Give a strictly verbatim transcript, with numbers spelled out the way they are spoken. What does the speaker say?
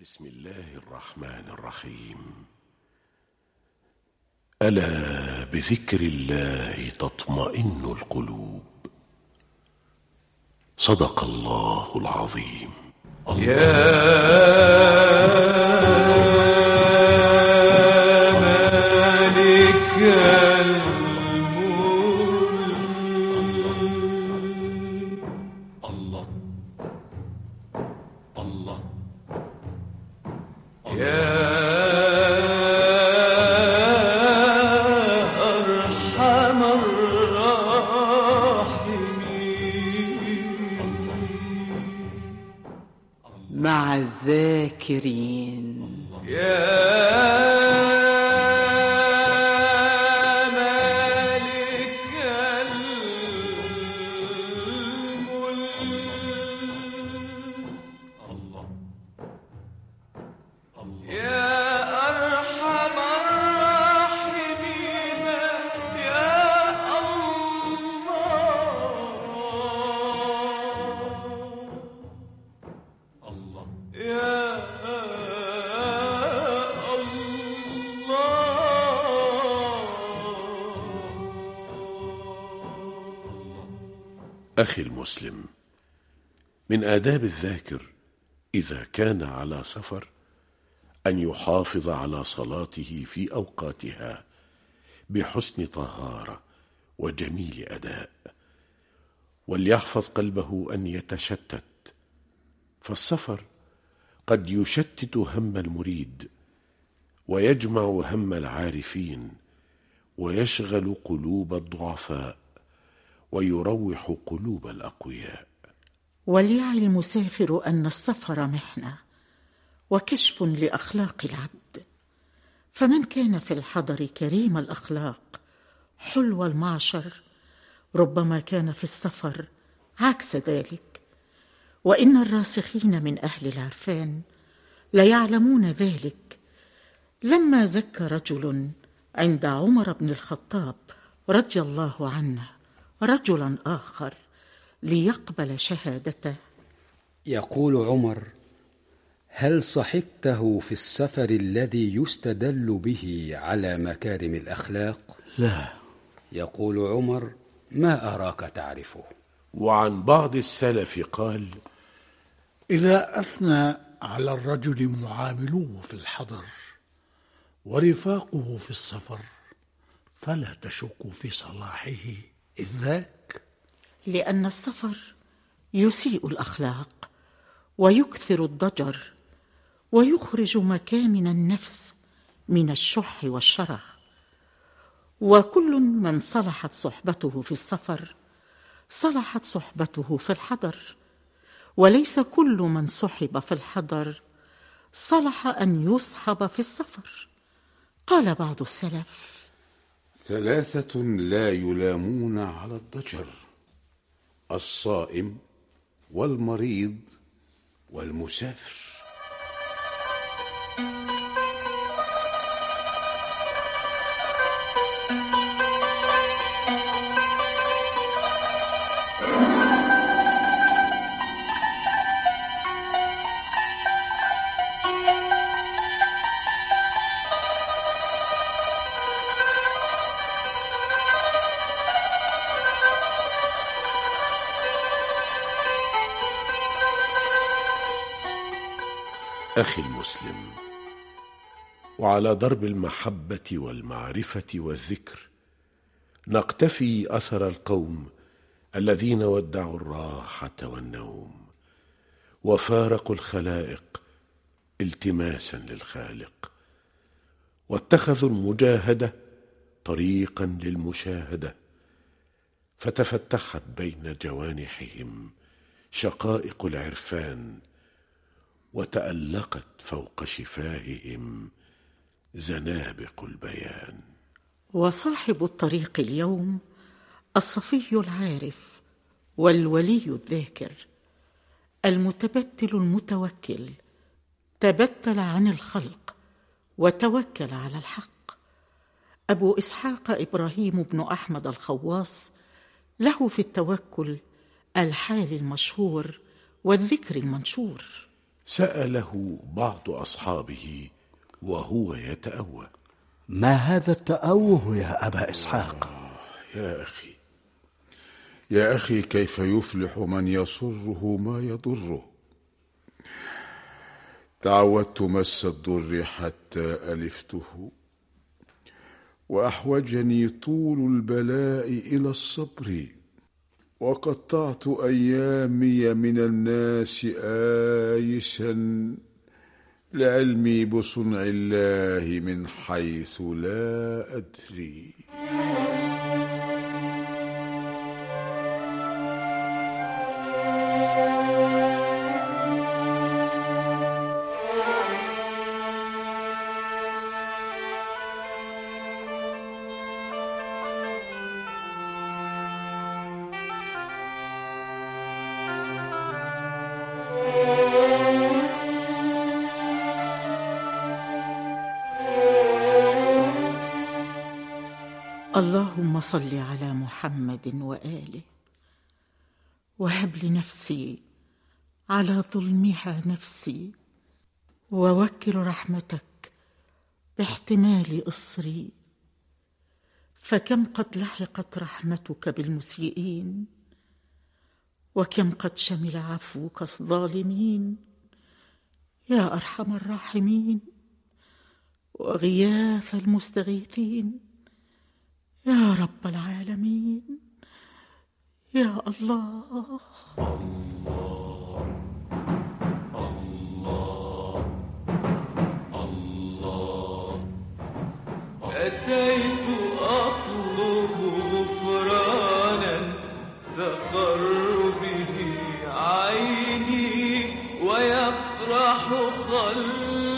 بسم الله الرحمن الرحيم. ألا بذكر الله تطمئن القلوب. صدق الله العظيم. يا مالك الملك. الله الله يا أرحم الراحمين. مع الذاكرين. يا مالك الملك. يا أرحم الراحمين. يا الله يا أخي المسلم، من آداب الذاكر إذا كان على سفر أن يحافظ على صلاته في أوقاتها بحسن طهارة وجميل أداء، وليحفظ قلبه أن يتشتت، فالسفر قد يشتت هم المريد ويجمع هم العارفين ويشغل قلوب الضعفاء ويروح قلوب الأقوياء. وليعي المسافر أن السفر محنة وكشف لأخلاق العبد، فمن كان في الحضر كريم الأخلاق حلو المعشر ربما كان في السفر عكس ذلك، وإن الراسخين من أهل العرفان ليعلمون ذلك. لما زكى رجل عند عمر بن الخطاب رضي الله عنه رجلا آخر ليقبل شهادته، يقول عمر: هل صحبته في السفر الذي يستدل به على مكارم الأخلاق؟ لا. يقول عمر: ما أراك تعرفه. وعن بعض السلف قال: إذا أثنى على الرجل معاملوه في الحضر ورفاقه في السفر فلا تشك في صلاحه إذ ذاك، لأن السفر يسيء الأخلاق ويكثر الضجر ويخرج مكامن النفس من الشح والشره، وكل من صلحت صحبته في السفر صلحت صحبته في الحضر، وليس كل من صحب في الحضر صلح أن يصحب في السفر. قال بعض السلف: ثلاثة لا يلامون على الضجر: الصائم والمريض والمسافر. أخي المسلم، وعلى درب المحبة والمعرفة والذكر نقتفي أثر القوم الذين ودعوا الراحة والنوم وفارقوا الخلائق التماسا للخالق، واتخذوا المجاهدة طريقا للمشاهدة، فتفتحت بين جوانحهم شقائق العرفان، وتألقت فوق شفاههم زنابق البيان. وصاحب الطريق اليوم الصفي العارف والولي الذاكر المتبتل المتوكل، تبتل عن الخلق وتوكل على الحق. أبو إسحاق إبراهيم بن أحمد الخواص له في التوكل الحال المشهور والذكر المنشور. سأله بعض أصحابه وهو يتأوه: ما هذا التأوه يا أبا إسحاق؟ يا أخي يا أخي كيف يفلح من يسره ما يضره؟ تعودت مس الضر حتى ألفته، وأحوجني طول البلاء إلى الصبر، وقطعت أيامي من الناس آيسا لعلمي بصنع الله من حيث لا أدري. اللهم صل على محمد وآله، وهب لنفسي على ظلمها نفسي، ووكل رحمتك باحتمال إصري، فكم قد لحقت رحمتك بالمسيئين، وكم قد شمل عفوك الظالمين، يا أرحم الراحمين وغياث المستغيثين، يا رب العالمين، يا الله. الله الله الله. أتيت أطلب غفرانا تقر به عيني ويفرح قلبي